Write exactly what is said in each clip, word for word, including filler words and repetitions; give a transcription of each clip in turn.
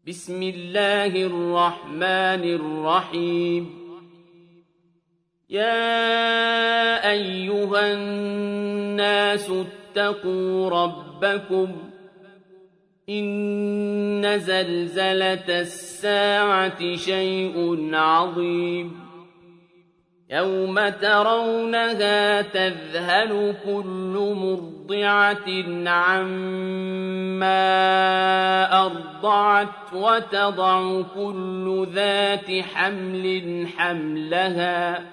بسم الله الرحمن الرحيم يا أيها الناس اتقوا ربكم إن زلزلة الساعة شيء عظيم يوم ترونها تذهل كل مرضعة عما أرضعت وتضع كل ذات حمل حملها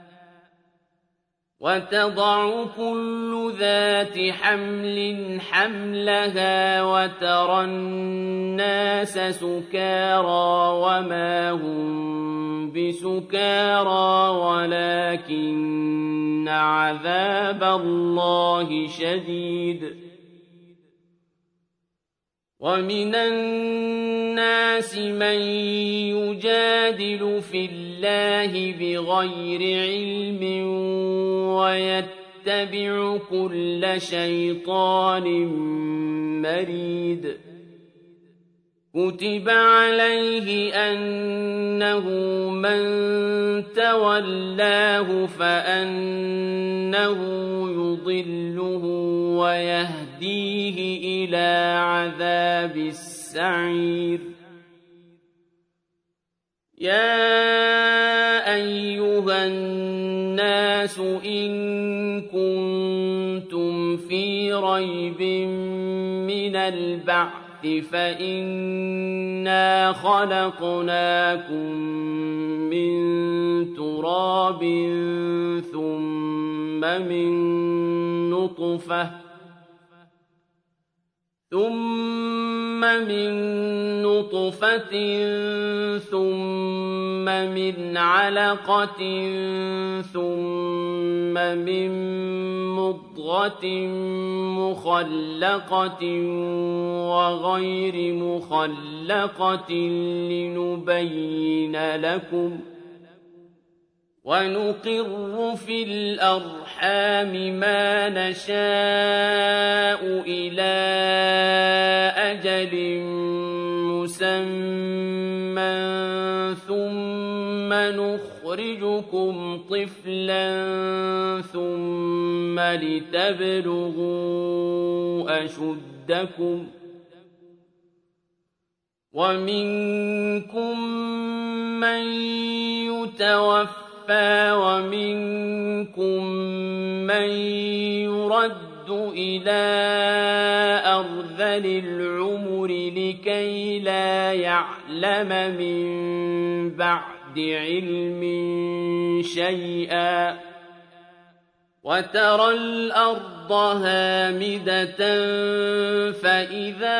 وتضع كل ذات حمل حملها وترى الناس سكارى وما هم بسكارى ولكن عذاب الله شديد ومن الناس من يجادل في الله بغير علم ويتبع كل شيطان مريد كتب عليه أنه من تولاه فأنه يضله ويهديه إلى عذاب السعير يا أيها الناس إن كنتم في ريب من البعث فإنا خلقناكم من تراب ثم من نطفة ثم من نطفة ثم من علقة ثم من مضغة مخلقة وغير مخلقة لنبين لكم ونقر في الأرحام ما نشاء إلى أجل مسمى ثم نخرجكم طفلا ثم لتبلغوا أشدكم ومنكم من يتوفى ومنكم من يرد إلى أرذل العمر لكي لا يعلم من بعد علم شيئا وترى الأرض هامدة فإذا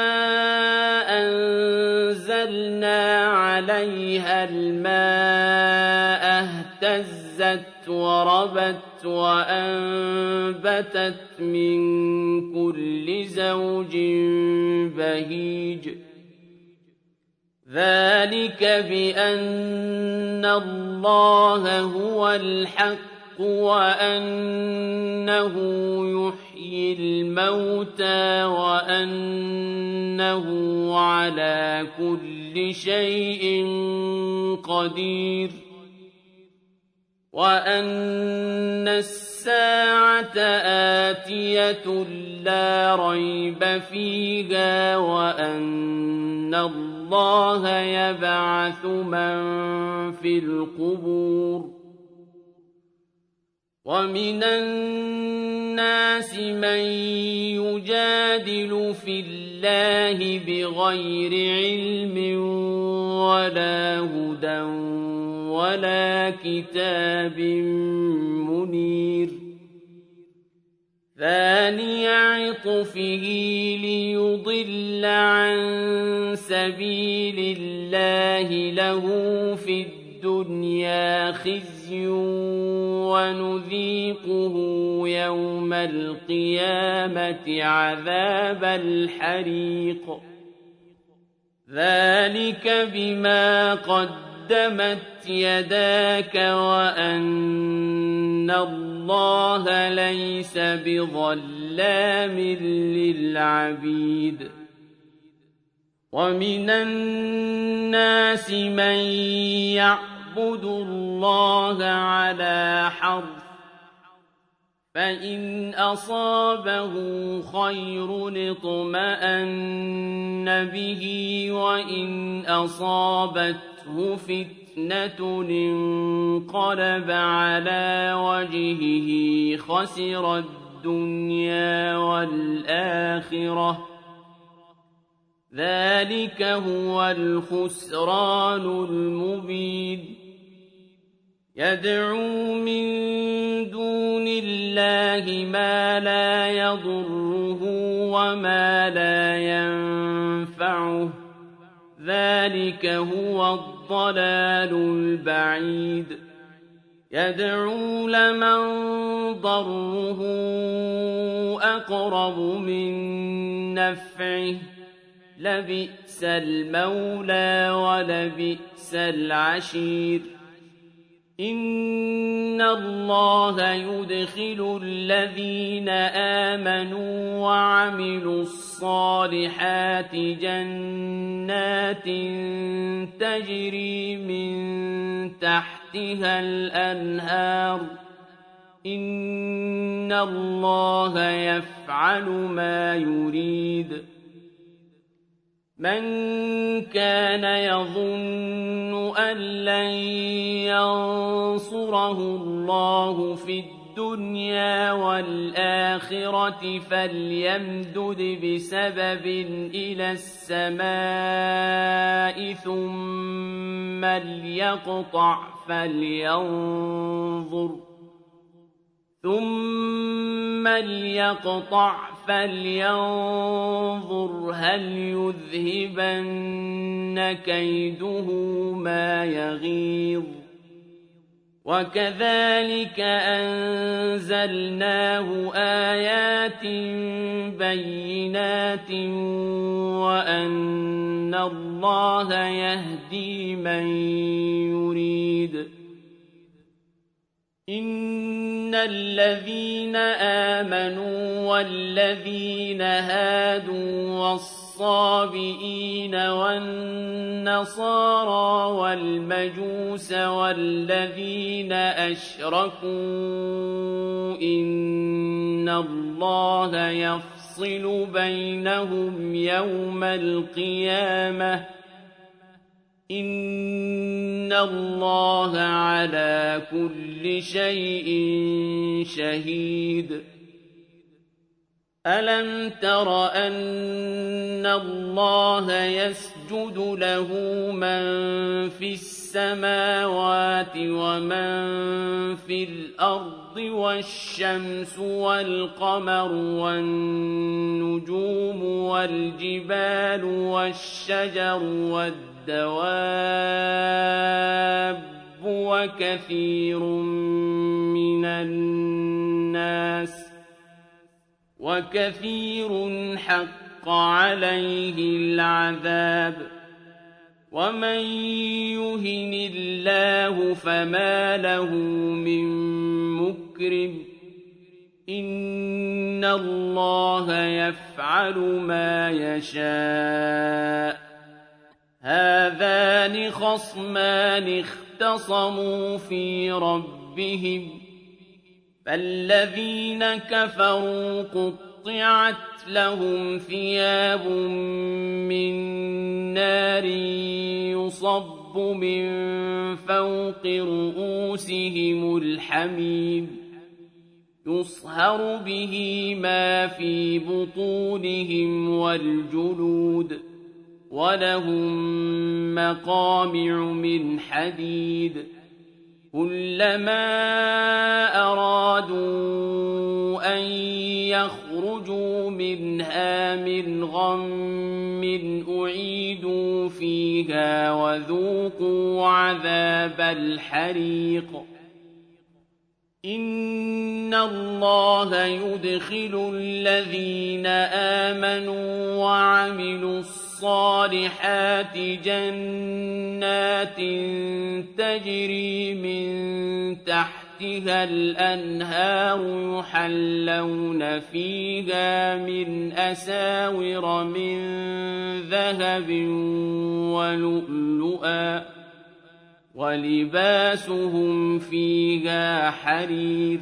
أنزلنا عليها الماء اهتزت وربت وأنبتت من كل زوج بهيج ذلك بأن الله هو الحق وأنه يحيي الموتى وأنه على كل شيء قدير وأن الساعة آتية لا ريب فيها وأن الله يبعث من في القبور ومن الناس من يجادل في الله بغير علم ولا هدى ولا كتاب منير ثاني عطفه ليضل عن سبيل الله له في الدنيا خزي ونذيقه يوم القيامة عذاب الحريق ذلك بما قدمت يداك وأن الله ليس بظلام للعبيد وَمِنَ النَّاسِ مَن يَعْبُدُ اللَّهَ عَلَىٰ حَرْفٍ ۖ فَإِنْ أَصَابَهُ خَيْرٌ اطْمَأَنَّ بِهِ وَإِنْ أَصَابَتْهُ فِتْنَةٌ انقَلَبَ عَلَىٰ وَجْهِهِ خَسِرَ الدُّنْيَا وَالْآخِرَةَ ۚ ذَٰلِكَ هُوَ الْخُسْرَانُ الْمُبِينُ يَدْعُو مِن دُونِ اللَّهِ مَا لَا يَضُرُّهُ وَمَا لَا يَنفَعُهُ ۚ ذَٰلِكَ هُوَ الضَّلَالُ الْبَعِيدُ يَدْعُو لَمَن ضَرُّهُ أَقْرَبُ مِن نَّفْعِهِ ۚ لَبِئْسَ الْمَوْلَىٰ وَلَبِئْسَ الْعَشِيرُ إِنَّ اللَّهَ يُدْخِلُ الَّذِينَ آمَنُوا وَعَمِلُوا الصَّالِحَاتِ جَنَّاتٍ تَجْرِي مِن تَحْتِهَا الْأَنْهَارُ ۚ إِنَّ اللَّهَ يَفْعَلُ مَا يُرِيدُ مَن كَانَ يَظُنُّ أَن لَّن يَنصُرَهُ اللَّهُ فِي الدُّنْيَا وَالْآخِرَةِ فَلْيَمْدُدْ بِسَبَبٍ إِلَى السَّمَاءِ ثُمَّ لْيَقْطَعْ فَلْيَنظُرْ ثُمَّ لْيَقْطَعْ فَلْيَنظُرْ هَلْ يُذْهِبَنَّ كَيْدُهُ مَا يَغِيظُ وَكَذَٰلِكَ أَنزَلْنَاهُ آيَاتٍ بَيِّنَاتٍ وَأَنَّ اللَّهَ يَهْدِي مَن يُرِيدُ إِنَّ الَّذِينَ آمَنُوا وَالَّذِينَ هَادُوا وَالصَّابِئِينَ وَالنَّصَارَىٰ وَالْمَجُوسَ وَالَّذِينَ أَشْرَكُوا إِنَّ اللَّهَ يَفْصِلُ بَيْنَهُمْ يَوْمَ الْقِيَامَةِ ۚ إِنَّ اللَّهَ عَلَىٰ كُلِّ شَيْءٍ شَهِيدٌ أَلَمْ تَرَ أَنَّ اللَّهَ يَسْجُدُ لَهُ مَن فِي السَّمَاوَاتِ وَمَن فِي الْأَرْضِ وَالشَّمْسُ وَالْقَمَرُ وَالنُّجُومُ وَالْجِبَالُ وَالشَّجَرُ وَالدَّوَابُّ وَكَثِيرٌ مِّنَ النَّاسِ وَكَثِيرٌ حَقَّ عَلَيْهِ الْعَذَابُ وَمَن يُهِنِ اللَّهُ فَمَا لَهُ مِن مُّكْرِمٍ إِنَّ اللَّهَ يَفْعَلُ مَا يَشَاءُ هَٰذَانِ خَصْمَانِ اخْتَصَمُوا فِي رَبِّهِمْ فَالَّذِينَ كَفَرُوا قُطِّعَتْ لَهُمْ ثِيَابٌ مِّن نَّارٍ يُصَبُّ مِن فَوْقِ رُءُوسِهِمُ الْحَمِيمُ يُصْهَرُ بِهِ مَا فِي بُطُونِهِمْ وَالْجُلُودُ وَلَهُم مَّقَامِعُ مِنْ حَدِيدٍ كُلَّمَا أَرَادُوا أَن يَخْرُجُوا مِنْهَا مِنْ غَمٍّ أُعِيدُوا فِيهَا وَذُوقُوا عَذَابَ الْحَرِيقِ إِنَّ اللَّهَ يُدْخِلُ الَّذِينَ آمَنُوا وَعَمِلُوا الصَّالِحَاتِ جَنَّاتٍ تَجْرِي مِن تَحْتِهَا تحتها الأنهار يحلون فيها من أساور من ذهب ولؤلؤا ولباسهم فيها حرير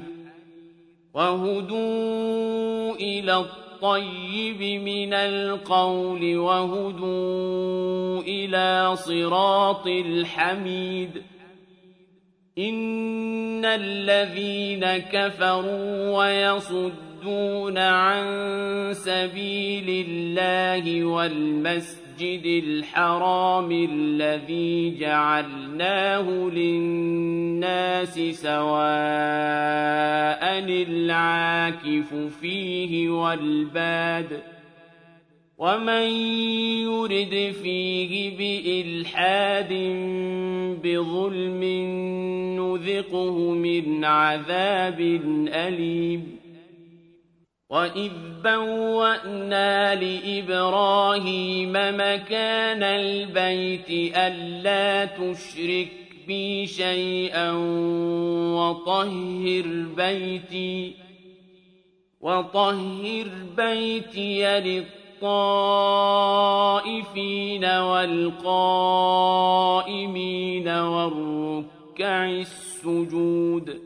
وهدوا إلى الطيب من القول وهدوا إلى صراط الحميد إن الذين كفروا ويصدون عن سبيل الله والمسجد الحرام الذي جعلناه للناس سواء العاكف فيه والباد ومن يرد فيه بإلحاد بظلم نذقه من عذاب أليم وإذ بوأنا لإبراهيم مكان البيت ألا تشرك بي شيئا وطهر بيتي وطهر بيتي للطائفين والقائمين والركع السجود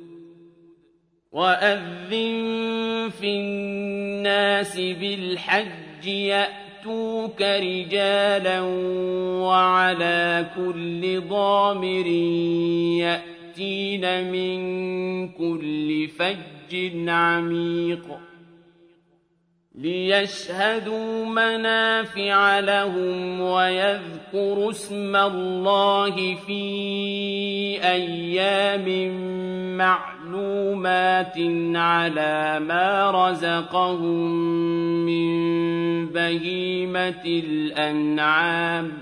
وأذن في الناس بالحج يأتوك رجالا وعلى كل ضامر يأتين من كل فج عميق ليشهدوا منافع لهم ويذكروا اسم الله في أيام معلومات على ما رزقهم من بهيمة الأنعام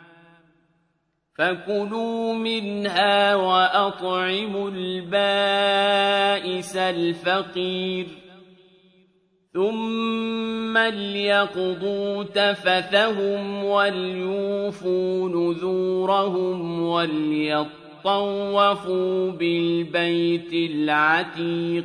فكلوا منها وأطعموا البائس الفقير ثم ليقضوا تفثهم وليوفوا نذورهم وليطوفوا بالبيت العتيق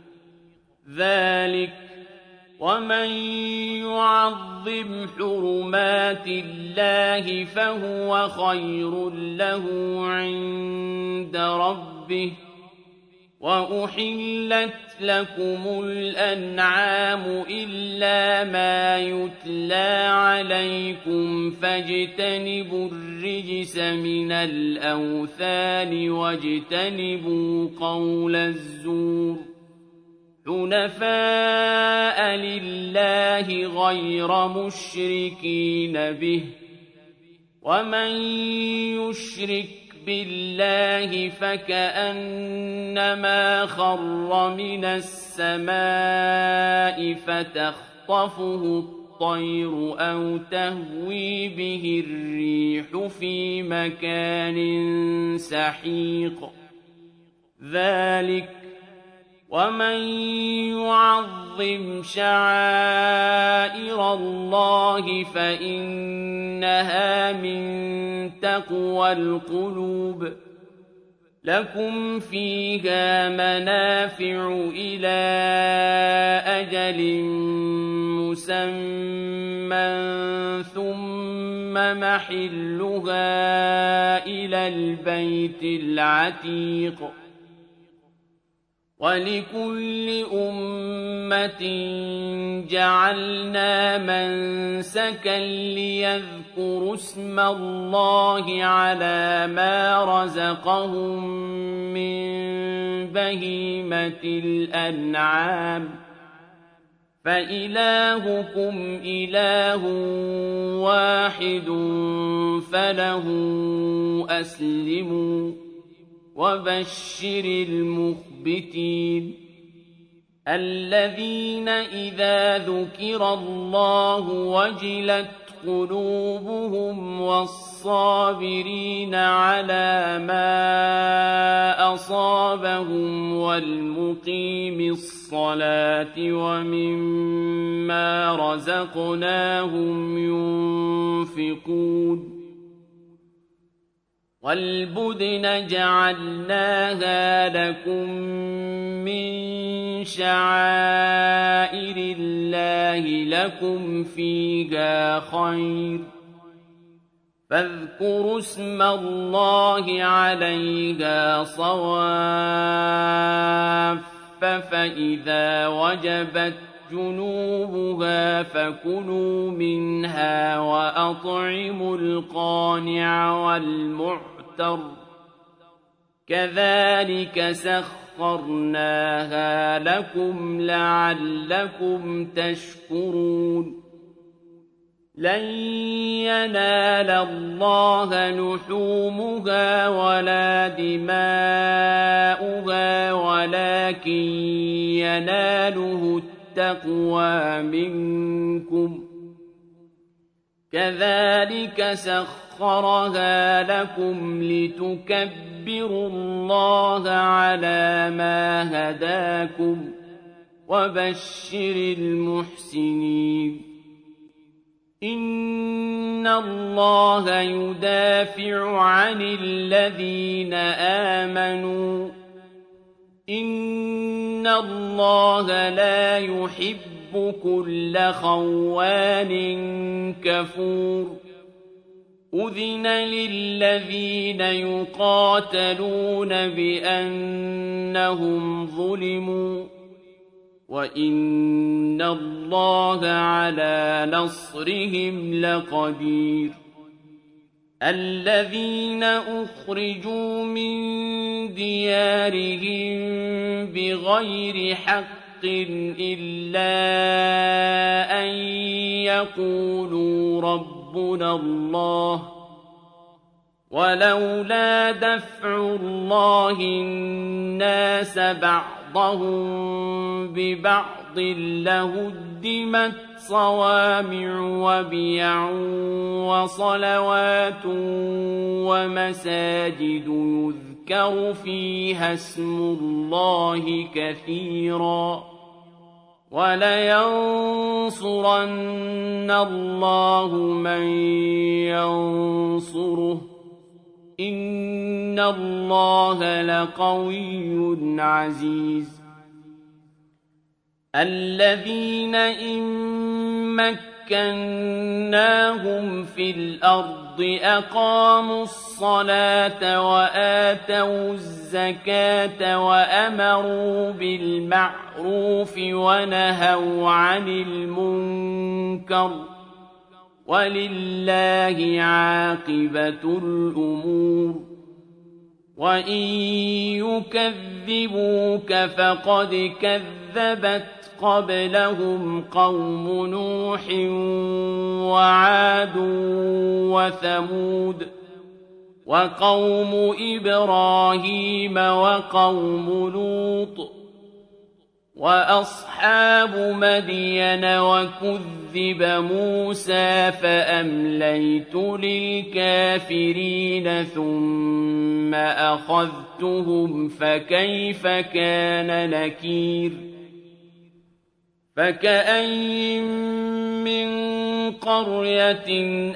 ذلك ومن يعظم حرمات الله فهو خير له عند ربه وأحلت لكم الأنعام إلا ما يتلى عليكم فاجتنبوا الرجس من الأوثان واجتنبوا قول الزور حنفاء لله غير مشركين به ومن يشرك بالله فكأنما خر من السماء فتخطفه الطير أو تهوي به الريح في مكان سحيق ذلك ومن يعظم شعائر الله فإنها من تقوى القلوب لكم فيها منافع إلى أجل مسمى ثم محلها إلى البيت العتيق ولكل أمة جعلنا منسكا ليذكروا اسم الله على ما رزقهم من بهيمة الأنعام فإلهكم إله واحد فله أسلموا وبشر المخبتين الذين إذا ذكر الله وجلت قلوبهم والصابرين على ما أصابهم والمقيم الصلاة ومما رزقناهم ينفقون وَالْبُدْنَ جَعَلْنَاهَا لَكُم مِّن شَعَائِرِ اللَّهِ لَكُمْ فِيهَا خَيْرٌ ۖ فاذكروا اسم الله عليها صواف فإذا وجبت جنوبها فكلوا منها وأطعموا القانع والمعتر كذلك سخرناها لكم لعلكم تشكرون لن ينال الله لحومها ولا دماؤها ولكن يناله التقوى منكم كذلك سخرها لكم لتكبروا الله على ما هداكم وبشر المحسنين إن الله يدافع عن الذين آمنوا إن الله لا يحب كل خوان كفور أذن للذين يقاتلون بأنهم ظلموا وَإِنَّ اللَّهَ عَلَىٰ نَصْرِهِمْ لَقَدِيرٌ الَّذِينَ أُخْرِجُوا مِن دِيَارِهِم بِغَيْرِ حَقٍّ إِلَّا أَن يَقُولُوا رَبُّنَا اللَّهُ وَلَوْلَا دَفْعُ اللَّهِ النَّاسَ بَعْضَهُم ببعض لهدمت صوامع وبيع وصلوات ومساجد يذكر فيها اسم الله كثيرا ولينصرن الله من ينصره إن الله لقوي عزيز الذين إن مكناهم في الأرض أقاموا الصلاة وآتوا الزكاة وأمروا بالمعروف ونهوا عن المنكر ولله عاقبة الأمور وإن يكذبوك فقد كذبت قبلهم قوم نوح وعاد وثمود وقوم إبراهيم وقوم لوط وأصحاب مدين وكذب موسى فأمليت للكافرين ثم أخذتهم فكيف كان نكير فكأين من قرية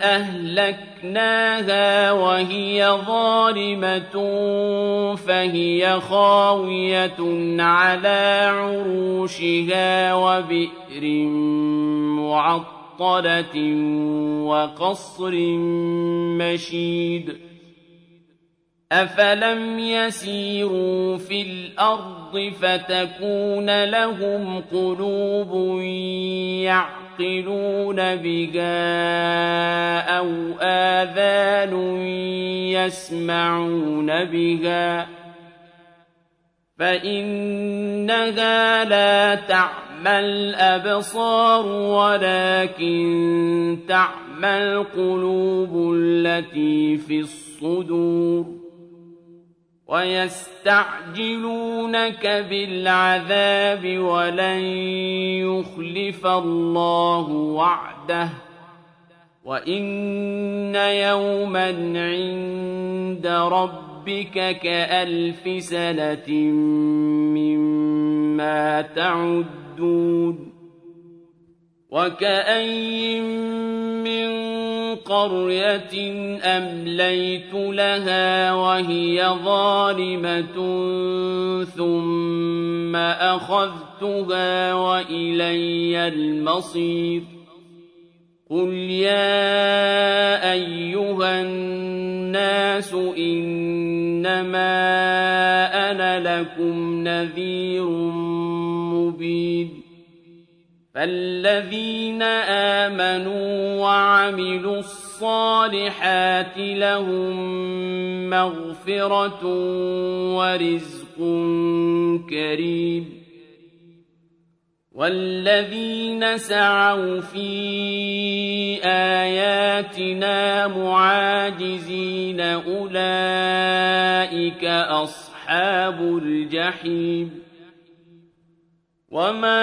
أهلكناها وهي ظالمة فهي خاوية على عروشها وبئر معطلة وقصر مشيد أفلم يسيروا في الأرض فتكون لهم قلوب يعقلون بها أو آذان يسمعون بها فإنها لا تعمى الأبصار ولكن تعمى القلوب التي في الصدور ويستعجلونك بالعذاب ولن يخلف الله وعده وإن يوما عند ربك كألف سنة مما تعدون وكأين من قرية أمليت لها وهي ظالمة ثم أخذتها وإلي المصير قل يا أيها الناس إنما أنا لكم نذير مبين فالذين آمنوا وعملوا الصالحات لهم مغفرة ورزق كريم والذين سعوا في آياتنا معاجزين أولئك أصحاب الجحيم وما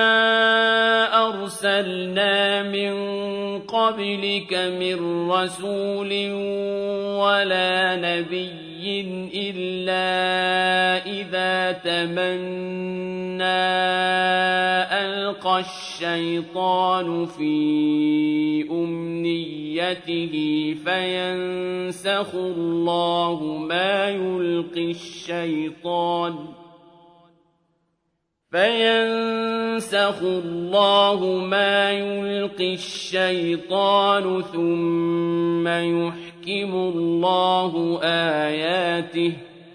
أرسلنا من قبلك من رسول ولا نبي إلا إذا تمنى ألقى الشيطان في أمنيته فينسخ الله ما يلقي الشيطان فينسخ الله ما يلقي الشيطان ثم يحكم الله آياته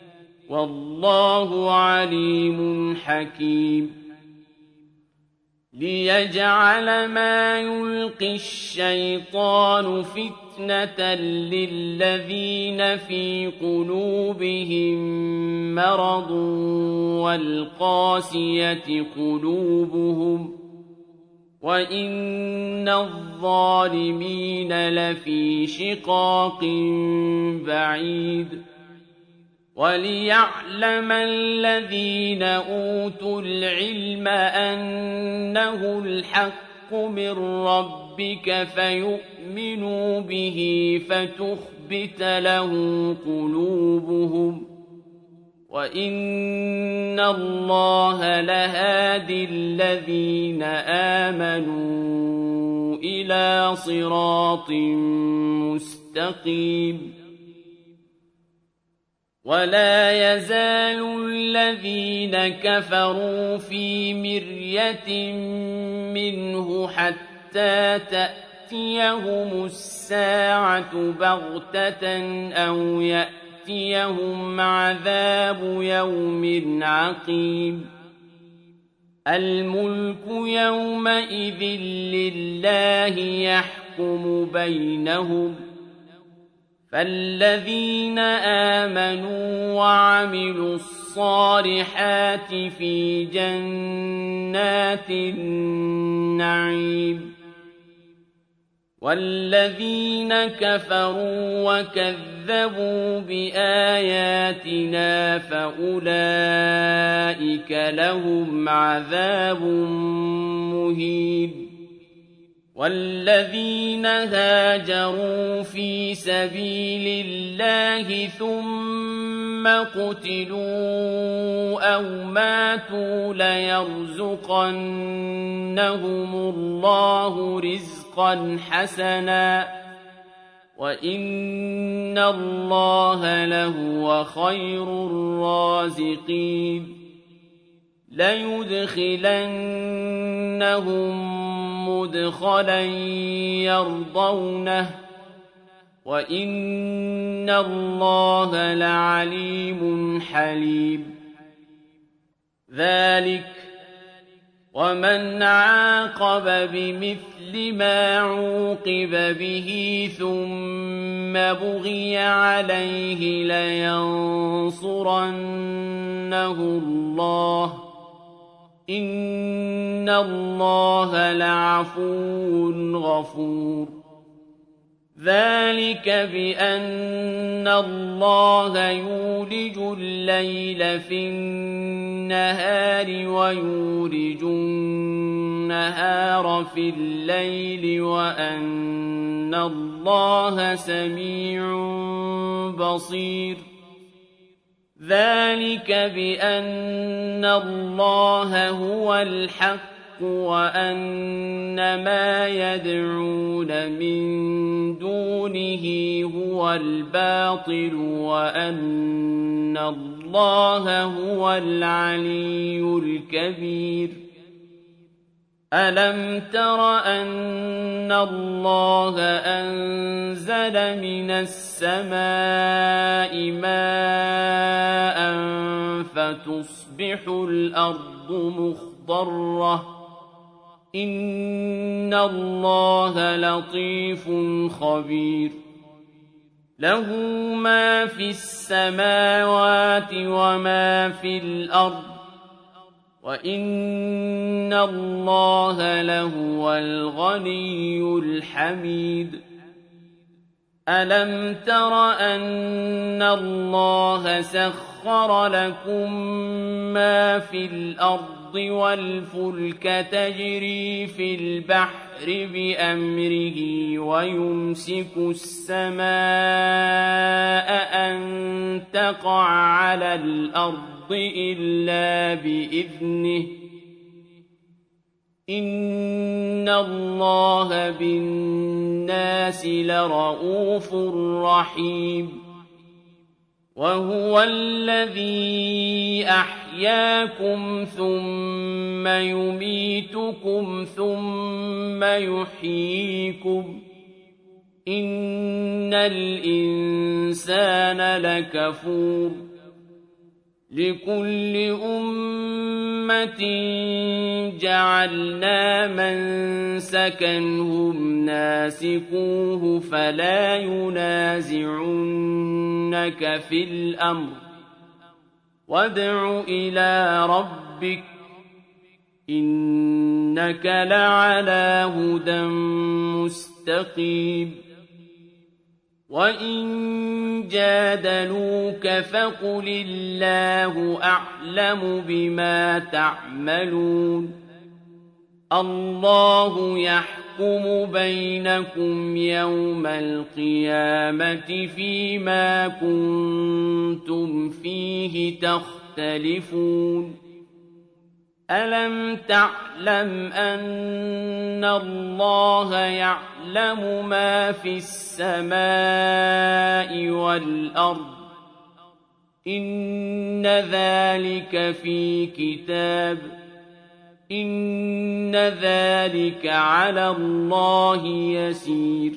والله عليم حكيم ليجعل ما يلقي الشيطان فتنة للذين في قلوبهم مرض والقاسية قلوبهم وإن الظالمين لفي شقاق بعيد وليعلم الذين أوتوا العلم أنه الحق من ربك فيؤمنوا به فتخبت له قلوبهم وإن الله لهادي الذين آمنوا إلى صراط مستقيم ولا يزال الذين كفروا في مرية منه حتى تأتيهم الساعة بغتة أو يأتيهم عذاب يوم عقيم الملك يومئذ لله يحكم بينهم فالذين آمنوا وعملوا الصالحات في جنات النعيم والذين كفروا وكذبوا بآياتنا فأولئك لهم عذاب مهين والذين هاجروا في سبيل الله ثم قتلوا أو ماتوا ليرزقنهم الله رزقا حسنا وإن الله لهو خير الرازقين ليدخلنهم مدخلا يرضونه وإن الله لعليم حليم ذلك ومن عاقب بمثل ما عوقب به ثم بغي عليه لينصرنه الله إن الله لعفو غفور ذلك بأن الله يولج الليل في النهار ويولج النهار في الليل وأن الله سميع بصير ذلك بأن الله هو الحق وأن ما يدعون من دونه هو الباطل وأن الله هو العلي الكبير ألم تر أن الله أنزل من السماء ماء فتصبح الأرض مخضرة إن الله لطيف خبير له ما في السماوات وما في الأرض وَإِنَّ اللَّهَ لَهُوَ الْغَنِيُّ الْحَمِيدُ أَلَمْ تَرَ أَنَّ اللَّهَ سَخَّرَ لَكُم مَّا فِي الْأَرْضِ وَالْفُلْكَ تَجْرِي فِي الْبَحْرِ بِأَمْرِهِ وَيُمْسِكُ السَّمَاءَ أَن تَقَعَ عَلَى الْأَرْضِ إلا بإذنه إن الله بالناس لرءوف رحيم وهو الذي أحياكم ثم يميتكم ثم يحييكم إن الإنسان لكفور لكل أمة جعلنا منسكا هم ناسكوه فلا ينازعنك في الأمر وادع إلى ربك إنك لعلى هدى مستقيم وَإِن جَادَلُوكَ فَقُلِ اللَّهُ أَعْلَمُ بِمَا تَعْمَلُونَ اللَّهُ يَحْكُمُ بَيْنَكُمْ يَوْمَ الْقِيَامَةِ فِيمَا كُنتُمْ فِيهِ تَخْتَلِفُونَ أَلَمْ تَعْلَمْ أَنَّ اللَّهَ يَعْلَمُ مَا فِي السَّمَاءِ وَالْأَرْضِ إِنَّ ذَلِكَ فِي كِتَابٍ إِنَّ ذَلِكَ عَلَى اللَّهِ يَسِيرٌ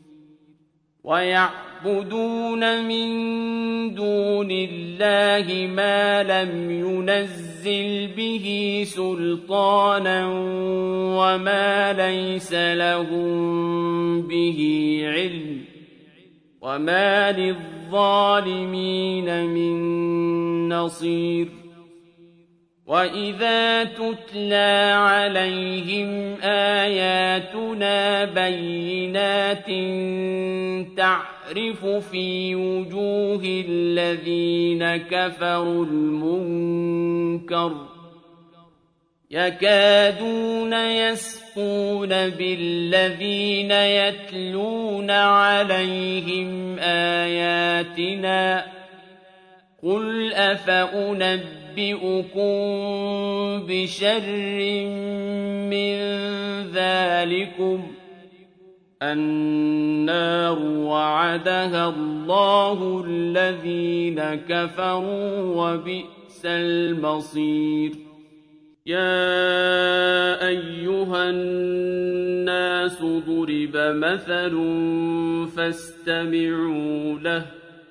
وَيَعْبُدُونَ مِن دُونِ اللَّهِ مَا لَمْ يُنَزِّلْ بِهِ سُلْطَانًا وَمَا لَيْسَ لَهُم بِهِ عِلْمٌ وَمَا لِلظَّالِمِينَ مِن نَّصِيرٍ وَإِذَا تُتْلَىٰ عَلَيْهِمْ آيَاتُنَا بَيِّنَاتٍ تَعْرِفُ فِي وُجُوهِ الَّذِينَ كَفَرُوا الْمُنكَرَ يَكَادُونَ يَسْطُونَ بِالَّذِينَ يَتْلُونَ عَلَيْهِمْ آيَاتِنَا قُلْ أَفَأُنَبِّئُكُم بِشَرٍّ مِّن ذَٰلِكُمُ النَّارُ وَعَدَهَا اللَّهُ الَّذِينَ كَفَرُوا وَبِئْسَ الْمَصِيرُ يَا أَيُّهَا النَّاسُ ضُرِبَ مَثَلٌ فَاسْتَمِعُوا لَهُ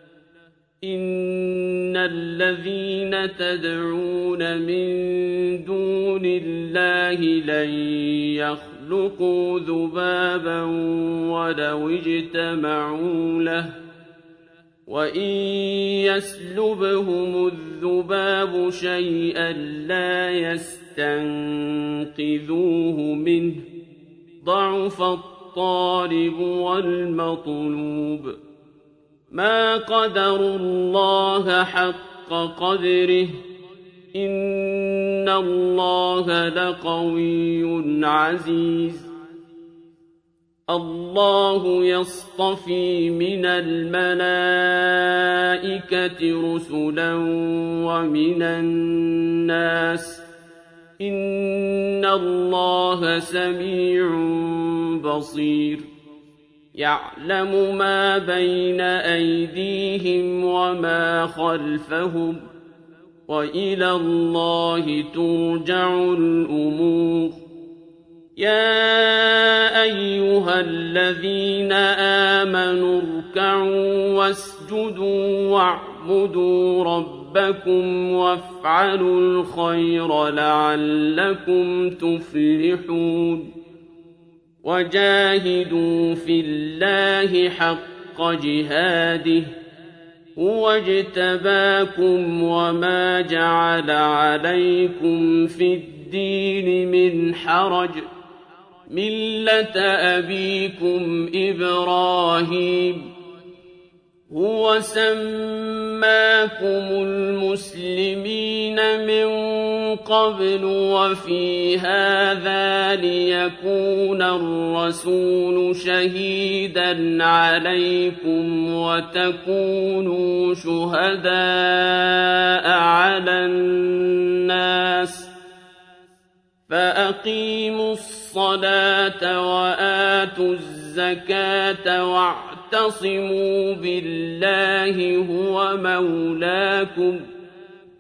إِنَّ الَّذِينَ تَدْعُونَ مِن دُونِ اللَّهِ لَن يَخْلُقُوا ذُبَابًا وَلَوِ اجْتَمَعُوا لَهُ وَإِن يَسْلُبْهُمُ الذُّبَابُ شَيْئًا لَّا يَسْتَنقِذُوهُ مِنْهُ ضَعُفَ الطَّالِبُ وَالْمَطْلُوبُ مَا قَدَرُوا اللَّهَ حَقَّ قَدْرِهِ إِنَّ اللَّهَ لَقَوِيٌّ عَزِيزٌ اللَّهُ يَصْطَفِي مِنَ الْمَلَائِكَةِ رُسُلًا وَمِنَ النَّاسِ إِنَّ اللَّهَ سَمِيعٌ بَصِيرٌ يَعْلَمُ مَا بَيْنَ أَيْدِيهِمْ وَمَا خَلْفَهُمْ وَإِلَى اللَّهِ تُرْجَعُ الْأُمُورُ يَا أَيُّهَا الَّذِينَ آمَنُوا ارْكَعُوا وَاسْجُدُوا وَاعْبُدُوا رَبَّكُمْ وَافْعَلُوا الْخَيْرَ لَعَلَّكُمْ تُفْلِحُونَ وَجَاهِدُوا فِي اللَّهِ حَقَّ جِهَادِهِ هُوَ اجْتَبَاكُمْ وَمَا جَعَلَ عَلَيْكُمْ فِي الدِّينِ مِنْ حَرَجٍ مِلَّةَ أَبِيكُمْ إِبْرَاهِيمَ هُوَ سَمَّاكُمُ الْمُسْلِمِينَ مِنْ قَبْلُ وَفِي هَذَا لِيَكُونَ الرَّسُولُ شَهِيدًا عَلَيْكُمْ وَتَكُونُوا شُهَدَاءَ عَلَى النَّاسِ فَأَقِيمُوا الصَّلَاةَ وَآتُوا الزَّكَاةَ وَاعْتَصِمُوا بِاللَّهِ هُوَ مَوْلَاكُمْ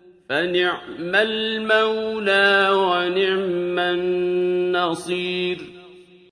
فَنِعْمَ الْمَوْلَىٰ وَنِعْمَ النَّصِيرُ